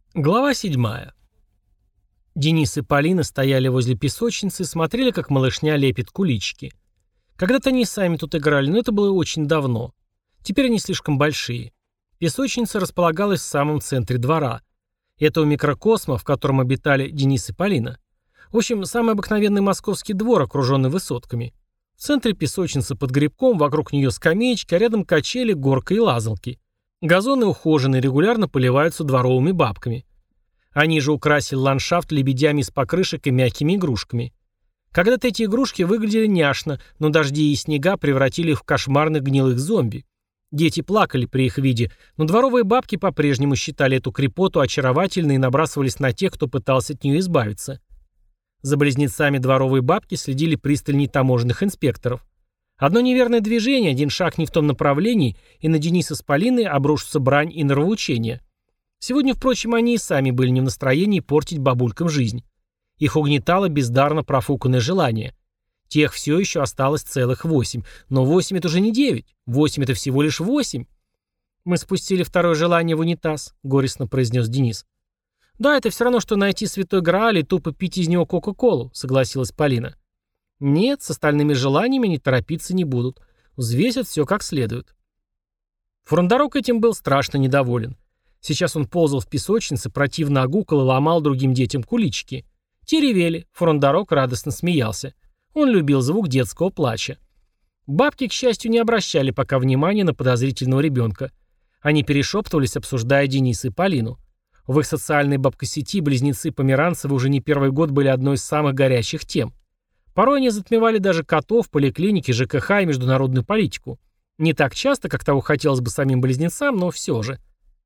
Глава 7. Денис и Полина стояли возле песочницы и смотрели, как малышня лепит куличики. Когда-то они сами тут играли, но это было очень давно. Теперь они слишком большие. Песочница располагалась в самом центре двора. Этого микрокосма, в котором обитали Денис и Полина. В общем, самый обыкновенный московский двор, окруженный высотками. В центре песочницы под грибком, вокруг нее скамеечки, а рядом качели, горка и лазалки. Газоны ухожены, регулярно поливаются дворовыми бабками. Они же украсили ландшафт лебедями из покрышек и мягкими игрушками. Когда-то эти игрушки выглядели няшно, но дожди и снега превратили их в кошмарных гнилых зомби. Дети плакали при их виде, но дворовые бабки по-прежнему считали эту крепоту очаровательной и набрасывались на тех, кто пытался от нее избавиться. За близнецами дворовые бабки следили пристальней таможенных инспекторов. Одно неверное движение, один шаг не в том направлении, и на Дениса с Полиной обрушится брань и нравоучение. Сегодня, впрочем, они и сами были не в настроении портить бабулькам жизнь. Их угнетало бездарно профуканное желание. Тех все еще осталось целых 8. Но 8 это уже не 9. 8 это всего лишь 8. «Мы спустили второе желание в унитаз», — горестно произнес Денис. «Да, это все равно, что найти святой Грааль и тупо пить из него Кока-Колу», — согласилась Полина. «Нет, с остальными желаниями они торопиться не будут. Взвесят все как следует». Фрондарок этим был страшно недоволен. Сейчас он ползал в песочнице, противно огукал и ломал другим детям куличики. Те ревели, Фрондарок радостно смеялся. Он любил звук детского плача. Бабки, к счастью, не обращали пока внимания на подозрительного ребенка. Они перешептывались, обсуждая Дениса и Полину. В их социальной бабкосети близнецы Померанцевы уже не первый год были одной из самых горячих тем. Порой они затмевали даже котов, поликлиники, ЖКХ и международную политику. Не так часто, как того хотелось бы самим близнецам, но все же.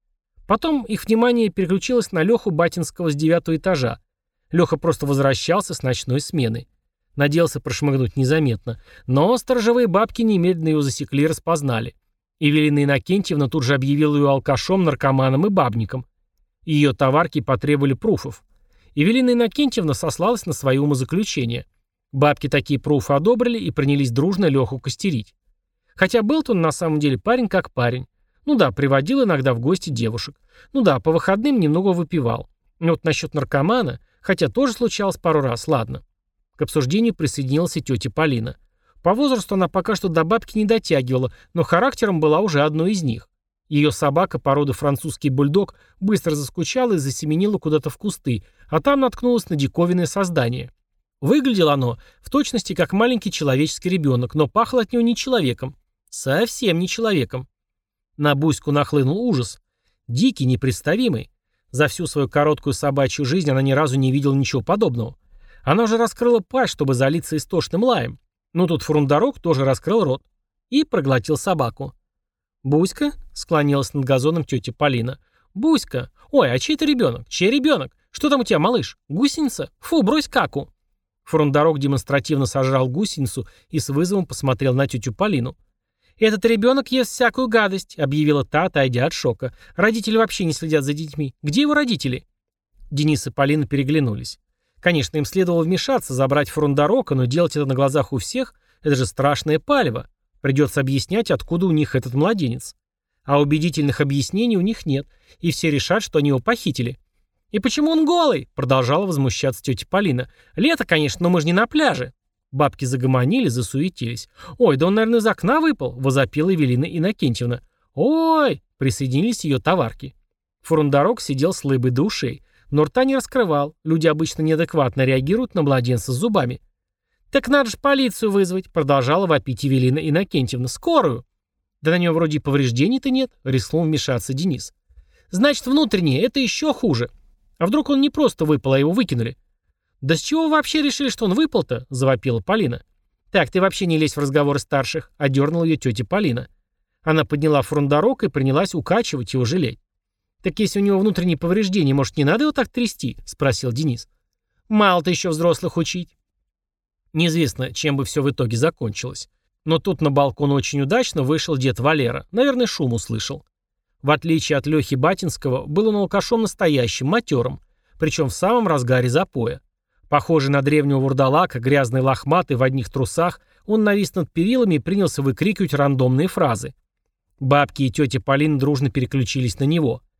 Потом их внимание переключилось на Леху Батинского с 9-го этажа. Леха просто возвращался с ночной смены. Надеялся прошмыгнуть незаметно, но сторожевые бабки немедленно его засекли и распознали. Евелина Иннокентьевна тут же объявила ее алкашом, наркоманом и бабником. Ее товарки потребовали пруфов. Евелина Иннокентьевна сослалась на свои умозаключения. Бабки такие пруфы одобрили и принялись дружно Леху костерить. Хотя был-то он на самом деле парень как парень. Ну да, приводил иногда в гости девушек. Ну да, по выходным немного выпивал. Но вот насчет наркомана, хотя тоже случалось пару раз, ладно. К обсуждению присоединилась и тетя Полина. По возрасту она пока что до бабки не дотягивала, но характером была уже одной из них. Ее собака породы французский бульдог быстро заскучала и засеменила куда-то в кусты, а там наткнулась на диковинное создание. Выглядело оно в точности как маленький человеческий ребенок, но пахло от него не человеком. Совсем не человеком. На Буську нахлынул ужас. Дикий, непредставимый. За всю свою короткую собачью жизнь она ни разу не видела ничего подобного. Она уже раскрыла пасть, чтобы залиться истошным лаем. Но тут Фрондарок тоже раскрыл рот. И проглотил собаку. «Буська?» — склонилась над газоном тетя Полина. «Буська! Ой, а чей это ребенок? Чей ребенок? Что там у тебя, малыш? Гусеница? Фу, брось каку!» Фрондарок демонстративно сожрал гусеницу и с вызовом посмотрел на тетю Полину. «Этот ребенок ест всякую гадость», — объявила та, отойдя от шока. «Родители вообще не следят за детьми. Где его родители?» Денис и Полина переглянулись. Конечно, им следовало вмешаться, забрать Фрондарока, но делать это на глазах у всех — это же страшное палево. Придется объяснять, откуда у них этот младенец. А убедительных объяснений у них нет, и все решат, что они его похитили. «И почему он голый?» — продолжала возмущаться тетя Полина. «Лето, конечно, но мы же не на пляже». Бабки загомонили, засуетились. «Ой, да он, наверное, из окна выпал», — возопила Евелина Иннокентьевна. «Ой!» — присоединились ее товарки. Фрондарок сидел с лыбой до ушей, но рта не раскрывал. Люди обычно неадекватно реагируют на младенца с зубами. «Так надо же полицию вызвать», — продолжала вопить Евелина Иннокентьевна. «Скорую». «Да на него вроде повреждений-то нет», — рискнул вмешаться Денис. «Значит, внутреннее, это еще хуже. А вдруг он не просто выпал, а его выкинули?» «Да с чего вы вообще решили, что он выпал-то?» — завопила Полина. «Так, ты вообще не лезь в разговоры старших», — одернула ее тетя Полина. Она подняла Фрондарок и принялась укачивать его, жалеть. «Так если у него внутренние повреждения, может, не надо его так трясти?» — спросил Денис. «Мало-то еще взрослых учить». Неизвестно, чем бы все в итоге закончилось. Но тут на балкон очень удачно вышел дед Валера. Наверное, шум услышал. В отличие от Лехи Батинского, был он алкашом настоящим, матерым, причем в самом разгаре запоя. Похожий на древнего вурдалака, грязный лохматый, в одних трусах, он навис над перилами и принялся выкрикивать рандомные фразы. Бабки и тетя Полина дружно переключились на него.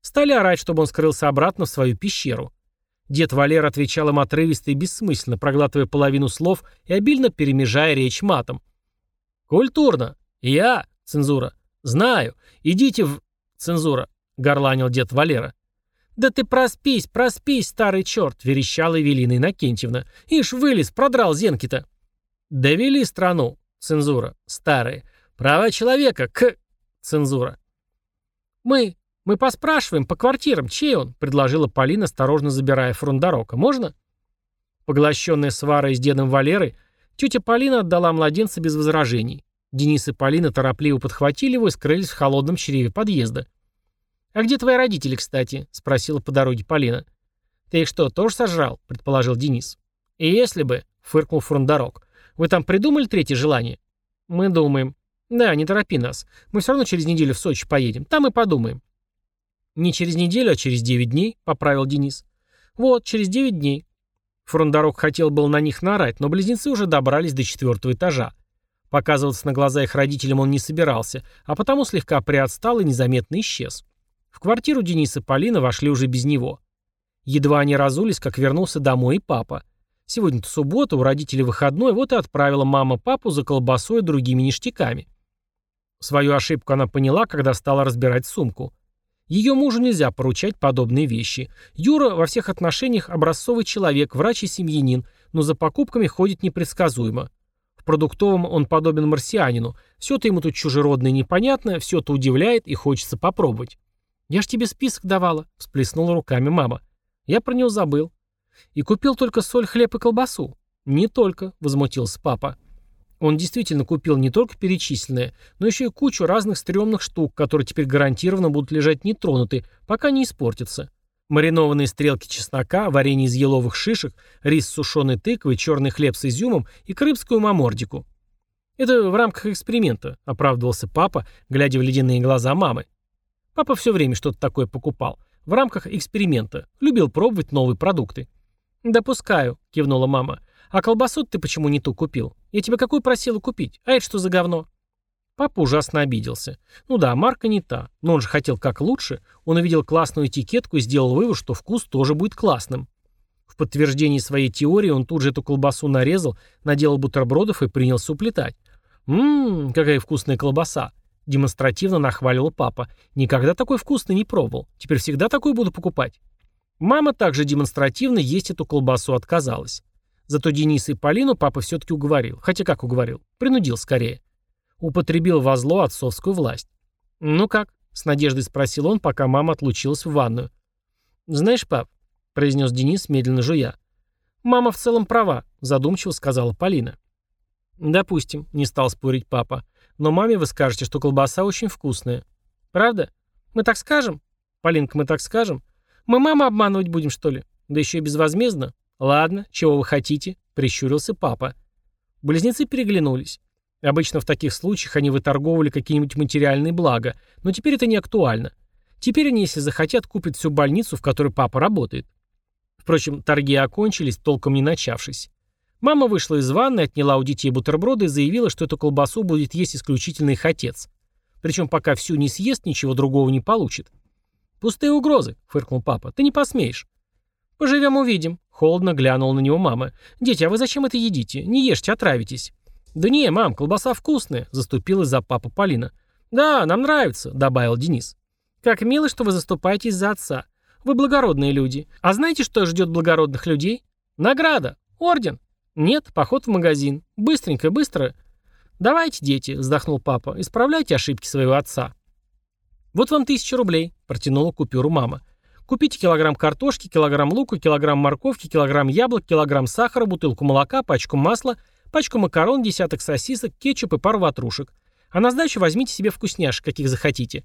Стали орать, чтобы он скрылся обратно в свою пещеру. Дед Валера отвечал им отрывисто и бессмысленно, проглатывая половину слов и обильно перемежая речь матом. «Культурно. Я. Цензура. Знаю. Идите в... Цензура», — горланил дед Валера. «Да ты проспись, старый черт», — верещала Эвелина Иннокентьевна. «Ишь, вылез, продрал зенки-то». «Довели страну». Цензура. «Старые. Права человека. Цензура». Мы поспрашиваем по квартирам, чей он», — предложила Полина, осторожно забирая фрондарока. «Можно?» Поглощенная сварой с дедом Валерой, тетя Полина отдала младенца без возражений. Денис и Полина торопливо подхватили его и скрылись в холодном чреве подъезда. «А где твои родители, кстати?» — спросила по дороге Полина. «Ты их что, тоже сожрал?» — предположил Денис. «И если бы», — фыркнул фрондарок. «Вы там придумали третье желание?» «Мы думаем». «Да, не торопи нас. Мы все равно через неделю в Сочи поедем. Там и подумаем». «Не через неделю, а через 9 дней», — поправил Денис. «Вот, через 9 дней». Фрондарок хотел был на них наорать, но близнецы уже добрались до 4-го этажа. Показываться на глаза их родителям он не собирался, а потому слегка приотстал и незаметно исчез. В квартиру Дениса и Полина вошли уже без него. Едва они разулись, как вернулся домой и папа. Сегодня-то суббота, у родителей выходной, вот и отправила мама папу за колбасой и другими ништяками. Свою ошибку она поняла, когда стала разбирать сумку. Ее мужу нельзя поручать подобные вещи. Юра во всех отношениях образцовый человек, врач и семьянин, но за покупками ходит непредсказуемо. В продуктовом он подобен марсианину. Все-то ему тут чужеродное и непонятное, все-то удивляет и хочется попробовать. «Я ж тебе список давала», — всплеснула руками мама. «Я про него забыл». «И купил только соль, хлеб и колбасу». «Не только», — возмутился папа. Он действительно купил не только перечисленное, но еще и кучу разных стрёмных штук, которые теперь гарантированно будут лежать нетронуты, пока не испортятся. Маринованные стрелки чеснока, варенье из еловых шишек, рис с сушеной тыквой, черный хлеб с изюмом и крымскую мамордику. «Это в рамках эксперимента», — оправдывался папа, глядя в ледяные глаза мамы. Папа все время что-то такое покупал. В рамках эксперимента. Любил пробовать новые продукты. «Допускаю», — кивнула мама. «А колбасу ты почему не ту купил? Я тебя какую просила купить? А это что за говно?» Папа ужасно обиделся. Ну да, марка не та, но он же хотел как лучше. Он увидел классную этикетку и сделал вывод, что вкус тоже будет классным. В подтверждении своей теории он тут же эту колбасу нарезал, наделал бутербродов и принялся уплетать. Какая вкусная колбаса!» Демонстративно нахваливал папа. «Никогда такой вкусный не пробовал. Теперь всегда такой буду покупать». Мама также демонстративно есть эту колбасу отказалась. Зато Дениса и Полину папа все-таки уговорил. Хотя как уговорил? Принудил скорее. Употребил во зло отцовскую власть. «Ну как?» — с надеждой спросил он, пока мама отлучилась в ванную. «Знаешь, пап», — произнес Денис, медленно жуя, «мама в целом права», — задумчиво сказала Полина. «Допустим», — не стал спорить папа. «Но маме вы скажете, что колбаса очень вкусная». «Правда? Мы так скажем?» «Полинка, мы так скажем? Мы маму обманывать будем, что ли? Да еще и безвозмездно?» «Ладно, чего вы хотите?» — прищурился папа. Близнецы переглянулись. Обычно в таких случаях они выторговывали какие-нибудь материальные блага, но теперь это не актуально. Теперь они, если захотят, купят всю больницу, в которой папа работает. Впрочем, торги окончились, толком не начавшись. Мама вышла из ванны, отняла у детей бутерброды и заявила, что эту колбасу будет есть исключительно их отец. Причем пока всю не съест, ничего другого не получит. «Пустые угрозы», — фыркнул папа, — «ты не посмеешь». «Поживем, увидим», — холодно глянула на него мама. «Дети, а вы зачем это едите? Не ешьте, отравитесь». «Да не, мам, колбаса вкусная», — заступилась за папу Полина. «Да, нам нравится», — добавил Денис. «Как мило, что вы заступаетесь за отца. Вы благородные люди. А знаете, что ждет благородных людей? Награда. Орден. Нет, поход в магазин. Быстренько, быстро». «Давайте, дети», — вздохнул папа, — «исправляйте ошибки своего отца». «Вот вам 1000 рублей», — протянула купюру мама. «Купите килограмм картошки, килограмм лука, килограмм морковки, килограмм яблок, килограмм сахара, бутылку молока, пачку масла, пачку макарон, десяток сосисок, кетчуп и пару ватрушек. А на сдачу возьмите себе вкусняшек, каких захотите».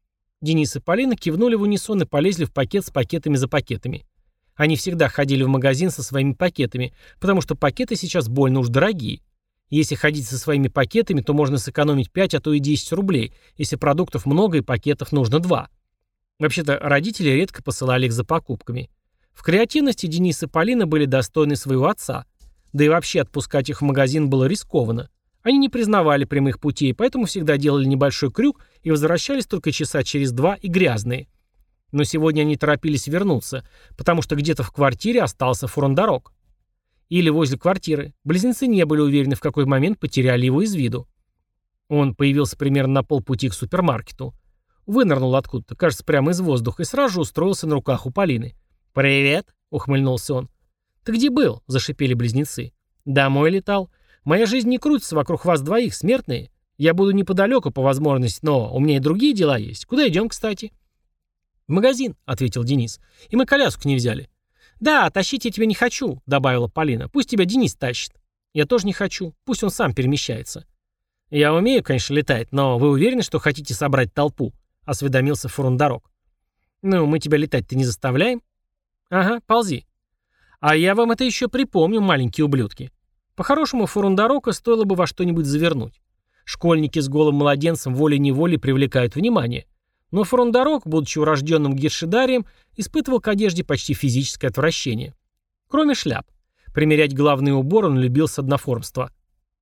Денис и Полина кивнули в унисон и полезли в пакет с пакетами за пакетами. Они всегда ходили в магазин со своими пакетами, потому что пакеты сейчас больно уж дорогие. Если ходить со своими пакетами, то можно сэкономить 5, а то и 10 рублей, если продуктов много и пакетов нужно 2. Вообще-то родители редко посылали их за покупками. В креативности Денис и Полина были достойны своего отца. Да и вообще отпускать их в магазин было рискованно. Они не признавали прямых путей, поэтому всегда делали небольшой крюк и возвращались только часа через 2 и грязные. Но сегодня они торопились вернуться, потому что где-то в квартире остался Фурундарок. Или возле квартиры. Близнецы не были уверены, в какой момент потеряли его из виду. Он появился примерно на полпути к супермаркету. Вынырнул откуда-то, кажется, прямо из воздуха, и сразу же устроился на руках у Полины. «Привет!» — ухмыльнулся он. «Ты где был?» — зашипели близнецы. «Домой летал. Моя жизнь не крутится вокруг вас двоих, смертные. Я буду неподалеку по возможности, но у меня и другие дела есть. Куда идем, кстати?» «В магазин», — ответил Денис. «И мы коляску не взяли». «Да, тащить я тебя не хочу», — добавила Полина. «Пусть тебя Денис тащит». «Я тоже не хочу. Пусть он сам перемещается». «Я умею, конечно, летать, но вы уверены, что хотите собрать толпу?» — осведомился Фурундарок. «Ну, мы тебя летать-то не заставляем?» «Ага, ползи». «А я вам это еще припомню, маленькие ублюдки». По-хорошему, Фурундарока стоило бы во что-нибудь завернуть. Школьники с голым младенцем волей-неволей привлекают внимание. Но Фурундарок, будучи урожденным гиршидарием, испытывал к одежде почти физическое отвращение. Кроме шляп. Примерять главный убор он любил с одноформства.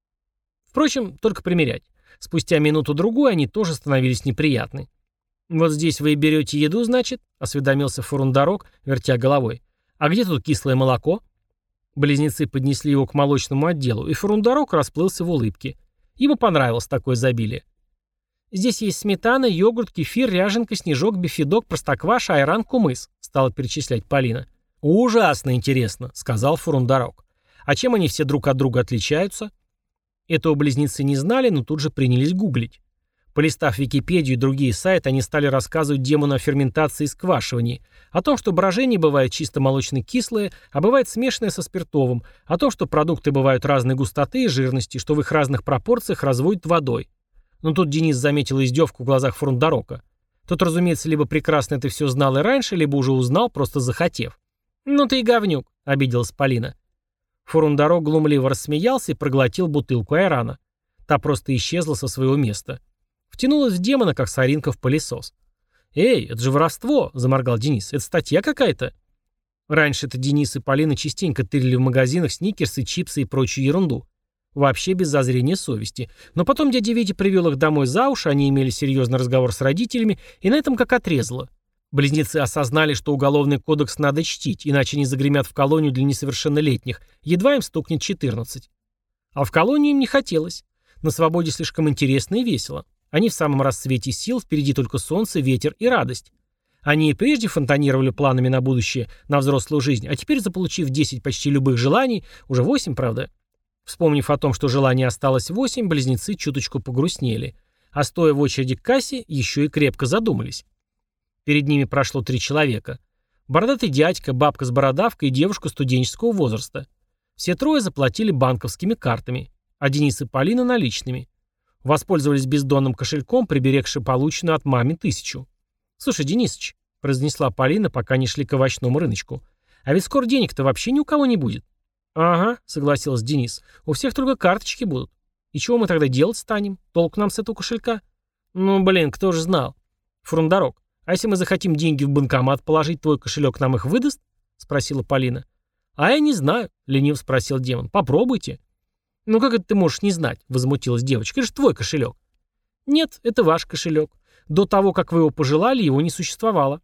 Впрочем, только примерять. Спустя минуту-другую они тоже становились неприятны. «Вот здесь вы и берете еду, значит?» — осведомился Фурундарок, вертя головой. «А где тут кислое молоко?» Близнецы поднесли его к молочному отделу, и Фурундарок расплылся в улыбке. Ему понравилось такое изобилие. «Здесь есть сметана, йогурт, кефир, ряженка, снежок, бифидок, простокваша, айран, кумыс», — стала перечислять Полина. «Ужасно интересно», — сказал Фурундарок. «А чем они все друг от друга отличаются?» Этого близнецы не знали, но тут же принялись гуглить. Полистав Википедию и другие сайты, они стали рассказывать демону о ферментации и сквашивании, о том, что брожение бывает чисто молочно-кислое, а бывает смешанное со спиртовым, о том, что продукты бывают разной густоты и жирности, что в их разных пропорциях разводят водой. Но тут Денис заметил издевку в глазах Фурундарока. Тот, разумеется, либо прекрасно это все знал и раньше, либо уже узнал, просто захотев. «Ну ты и говнюк», — обиделась Полина. Фурундарок глумливо рассмеялся и проглотил бутылку айрана. Та просто исчезла со своего места. Втянулась в демона, как соринка в пылесос. «Эй, это же воровство!» — заморгал Денис. «Это статья какая-то?» Раньше-то Денис и Полина частенько тырили в магазинах сникерсы, чипсы и прочую ерунду. Вообще без зазрения совести. Но потом дядя Витя привел их домой за уши, они имели серьезный разговор с родителями, и на этом как отрезало. Близнецы осознали, что уголовный кодекс надо чтить, иначе они загремят в колонию для несовершеннолетних, едва им стукнет 14. А в колонию им не хотелось. На свободе слишком интересно и весело. Они в самом расцвете сил, впереди только солнце, ветер и радость. Они и прежде фонтанировали планами на будущее, на взрослую жизнь, а теперь, заполучив 10 почти любых желаний, уже 8, правда. Вспомнив о том, что желаний осталось 8, близнецы чуточку погрустнели. А стоя в очереди к кассе, еще и крепко задумались. Перед ними прошло 3 человека. Бородатый дядька, бабка с бородавкой и девушка студенческого возраста. Все трое заплатили банковскими картами, а Денис и Полина наличными. Воспользовались бездонным кошельком, приберегши полученную от мамы 1000. «Слушай, Денисыч», — произнесла Полина, пока не шли к овощному рыночку, «а ведь скоро денег-то вообще ни у кого не будет». «Ага», — согласился Денис, — «у всех только карточки будут. И чего мы тогда делать станем? Толк нам с этого кошелька?» «Ну, блин, кто же знал?» «Фурундарок, а если мы захотим деньги в банкомат положить, твой кошелек нам их выдаст?» — спросила Полина. «А я не знаю», — лениво спросил демон. «Попробуйте». «Ну как это ты можешь не знать?» — возмутилась девочка. «Это же твой кошелек». «Нет, это ваш кошелек. До того, как вы его пожелали, его не существовало».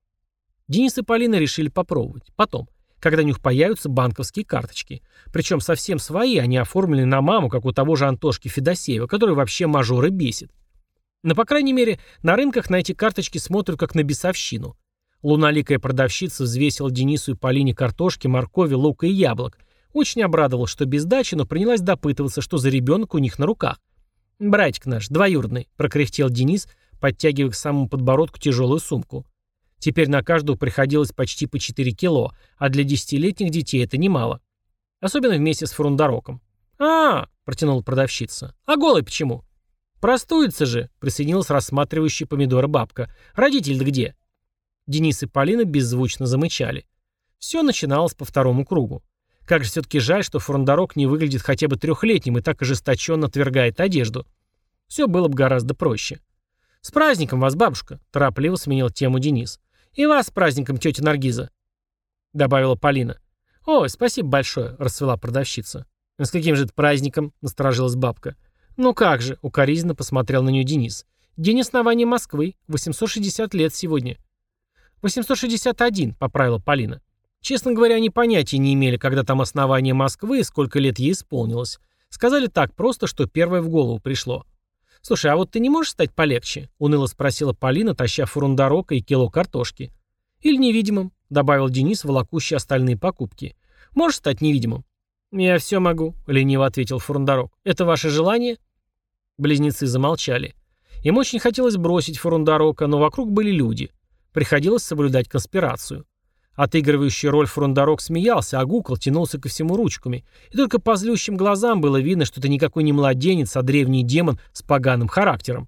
Денис и Полина решили попробовать. Потом, когда у них появятся банковские карточки. Причем совсем свои, они оформлены на маму, как у того же Антошки Федосеева, который вообще мажоры бесит. Но, по крайней мере, на рынках на эти карточки смотрят как на бесовщину. Луналикая продавщица взвесила Денису и Полине картошки, моркови, лука и яблок. Очень обрадовалась, что без дачи, но принялась допытываться, что за ребенок у них на руках. «Братик наш, двоюродный», — прокряхтел Денис, подтягивая к самому подбородку тяжелую сумку. Теперь на каждого приходилось почти по 4 кило, а для 10-летних детей это немало. Особенно вместе с Фурундароком. Протянула продавщица. «А голый почему?» «Простуется же», — присоединилась рассматривающая помидоры бабка. «Родитель-то где?» Денис и Полина беззвучно замычали. Все начиналось по второму кругу. Как же все-таки жаль, что Фурундарок не выглядит хотя бы 3-летним и так ожесточенно отвергает одежду. Все было бы гораздо проще. «С праздником вас, бабушка!» – торопливо сменил тему Денис. «И вас с праздником, тетя Наргиза!» – добавила Полина. «Ой, спасибо большое!» – расцвела продавщица. «С каким же это праздником?» – насторожилась бабка. «Ну как же!» – укоризненно посмотрел на нее Денис. «День основания Москвы. 860 лет сегодня». «861», — поправила Полина. Честно говоря, они понятия не имели, когда там основание Москвы и сколько лет ей исполнилось. Сказали так просто, что первое в голову пришло. «Слушай, а вот ты не можешь стать полегче?» — уныло спросила Полина, таща фурундорока и кило картошки. «Или невидимым», — добавил Денис, волокущий остальные покупки. «Можешь стать невидимым?» «Я все могу», — лениво ответил фурундорок. «Это ваше желание?» Близнецы замолчали. Им очень хотелось бросить фурундорока, но вокруг были люди. Приходилось соблюдать конспирацию. Отыгрывающий роль фурундорок смеялся, а Гукол тянулся ко всему ручками. И только по злющим глазам было видно, что это никакой не младенец, а древний демон с поганым характером.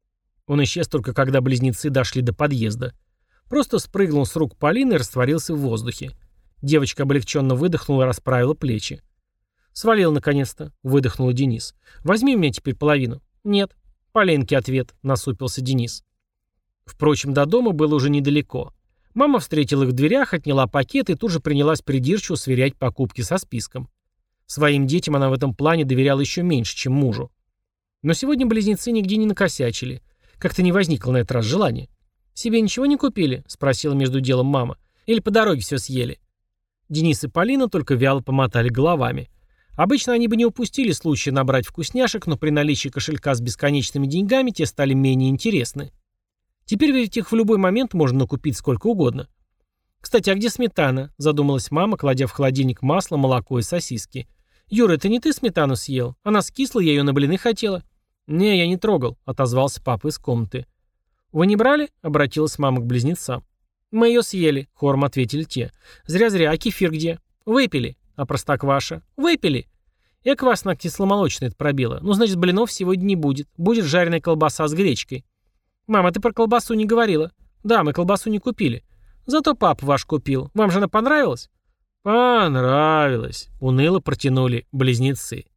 Он исчез только когда близнецы дошли до подъезда. Просто спрыгнул с рук Полины и растворился в воздухе. Девочка облегченно выдохнула и расправила плечи. «Свалил наконец-то», — выдохнул Денис. «Возьми у меня теперь половину». «Нет». «Поленке ответ», — насупился Денис. Впрочем, до дома было уже недалеко. Мама встретила их в дверях, отняла пакет и тут же принялась придирчиво сверять покупки со списком. Своим детям она в этом плане доверяла еще меньше, чем мужу. Но сегодня близнецы нигде не накосячили. Как-то не возникло на этот раз желания. «Себе ничего не купили?» — спросила между делом мама. «Или по дороге все съели?» Денис и Полина только вяло помотали головами. Обычно они бы не упустили случая набрать вкусняшек, но при наличии кошелька с бесконечными деньгами те стали менее интересны. Теперь ведь их в любой момент можно накупить сколько угодно. «Кстати, а где сметана?» – задумалась мама, кладя в холодильник масло, молоко и сосиски. «Юра, это не ты сметану съел? Она скисла, я ее на блины хотела». «Не, я не трогал», – отозвался папа из комнаты. «Вы не брали?» – обратилась мама к близнецам. «Мы ее съели», – хором ответили те. «Зря-зря, а кефир где?» «Выпили». «А простокваша?» «Выпили». «Эк вас на кисломолочное это пробило. Ну, значит, блинов сегодня не будет. Будет жареная колбаса с гречкой». «Мама, ты про колбасу не говорила». «Да, мы колбасу не купили». «Зато папа ваш купил. Вам же она понравилась?» «Понравилась», — уныло протянули близнецы.